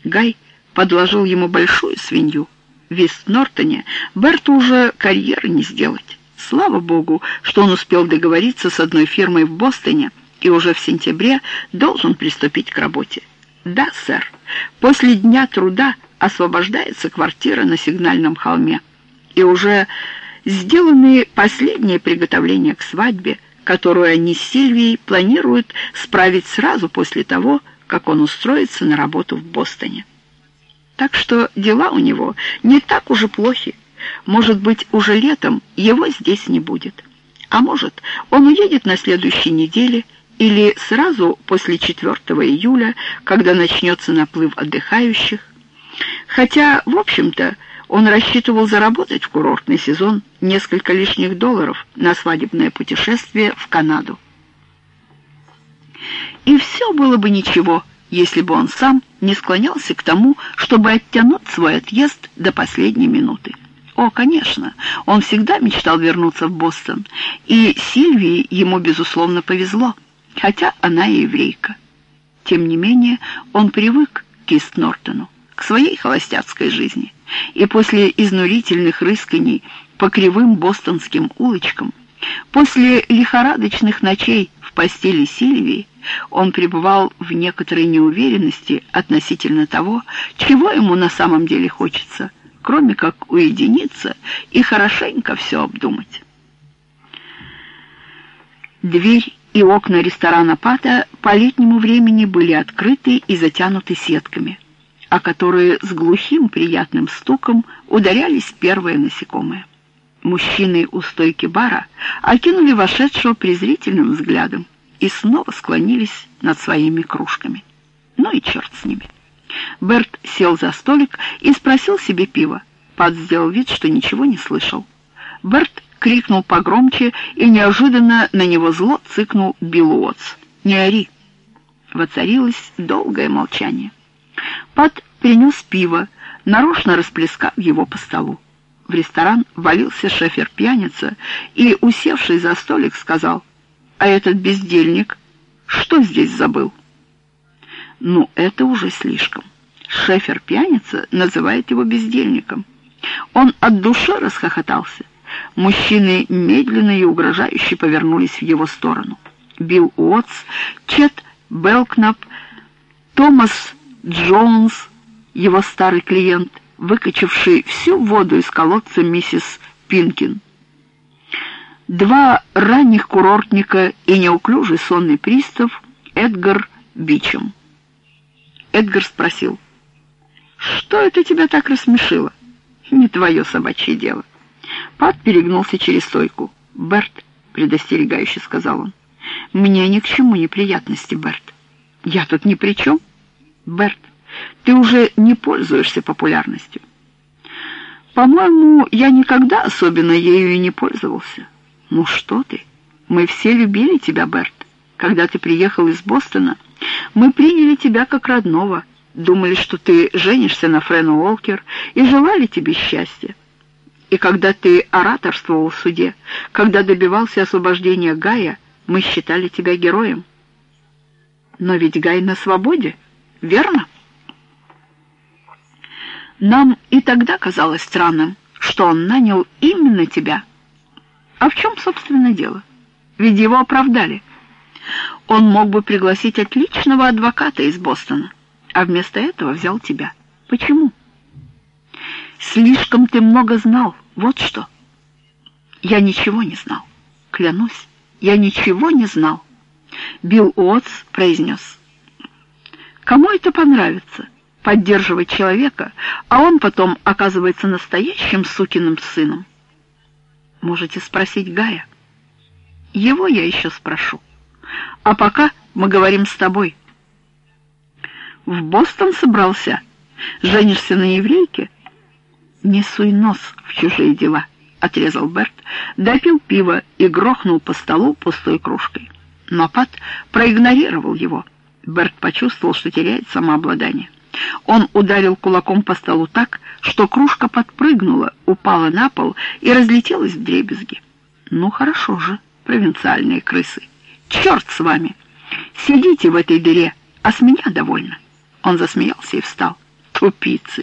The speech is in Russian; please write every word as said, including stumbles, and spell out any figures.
Гай подложил ему большую свинью. В Вест-Нортоне Берту уже карьеры не сделать. Слава богу, что он успел договориться с одной фирмой в Бостоне и уже в сентябре должен приступить к работе. Да, сэр, после дня труда освобождается квартира на Сигнальном холме, и уже сделаны последние приготовления к свадьбе, которую они с Сильвией планируют справить сразу после того, как он устроится на работу в Бостоне. Так что дела у него не так уж и плохи. Может быть, уже летом его здесь не будет. А может, он уедет на следующей неделе или сразу после четвёртого июля, когда начнется наплыв отдыхающих. Хотя, в общем-то, он рассчитывал заработать в курортный сезон несколько лишних долларов на свадебное путешествие в Канаду. И все было бы ничего, если бы он сам не склонялся к тому, чтобы оттянуть свой отъезд до последней минуты. О, конечно, он всегда мечтал вернуться в Бостон, и Сильвии ему, безусловно, повезло, хотя она и еврейка. Тем не менее, он привык к Ист-Нортону, к своей холостяцкой жизни, и после изнурительных рысканий по кривым бостонским улочкам, после лихорадочных ночей в постели Сильвии, он пребывал в некоторой неуверенности относительно того, чего ему на самом деле хочется, кроме как уединиться и хорошенько все обдумать. Дверь и окна ресторана Пата по летнему времени были открыты и затянуты сетками, о которые с глухим приятным стуком ударялись первые насекомые. Мужчины у стойки бара окинули вошедшего презрительным взглядом и снова склонились над своими кружками. Ну и черт с ними. Берт сел за столик и спросил себе пива. Пат сделал вид, что ничего не слышал. Берт крикнул погромче, и неожиданно на него зло цыкнул Билл Уотс. «Не ори!» Воцарилось долгое молчание. Пат принес пиво, нарочно расплескав его по столу. В ресторан валился шефер-пьяница и, усевший за столик, сказал: «А этот бездельник что здесь забыл?» Ну, это уже слишком. Шефер-пьяница называет его бездельником. Он от души расхохотался. Мужчины медленно и угрожающе повернулись в его сторону. Билл Уотс, Чет Белкнап, Томас Джонс, его старый клиент, выкачавший всю воду из колодца миссис Пинкин, два ранних курортника и неуклюжий сонный пристав Эдгар Бичем. Эдгар спросил: «Что это тебя так рассмешило?» «Не твое собачье дело». Пат перегнулся через стойку. «Берт», — предостерегающе сказал он, — «мне ни к чему неприятности, Берт». «Я тут ни при чем?» «Берт, ты уже не пользуешься популярностью». «По-моему, я никогда особенно ею и не пользовался». «Ну что ты? Мы все любили тебя, Берт. Когда ты приехал из Бостона, мы приняли тебя как родного, думали, что ты женишься на Френ Уолкер, и желали тебе счастья. И когда ты ораторствовал в суде, когда добивался освобождения Гая, мы считали тебя героем». «Но ведь Гай на свободе, верно?» «Нам и тогда казалось странным, что он нанял именно тебя. А в чем, собственно, дело? Ведь его оправдали. Он мог бы пригласить отличного адвоката из Бостона, а вместо этого взял тебя. Почему?» «Слишком ты много знал, вот что». «Я ничего не знал. Клянусь, я ничего не знал». Билл Уотс произнес: «Кому это понравится? Поддерживать человека, а он потом оказывается настоящим сукиным сыном». «Можете спросить Гая. Его я еще спрошу. А пока мы говорим с тобой». «В Бостон собрался? Женишься на еврейке?» «Не суй нос в чужие дела», — отрезал Берт, допил пиво и грохнул по столу пустой кружкой. Но Пат проигнорировал его. Берт почувствовал, что теряет самообладание. Он ударил кулаком по столу так, что кружка подпрыгнула, упала на пол и разлетелась вдребезги. «Ну хорошо же, провинциальные крысы. Черт с вами! Сидите в этой дыре, а с меня довольно». Он засмеялся и встал. Тупицы!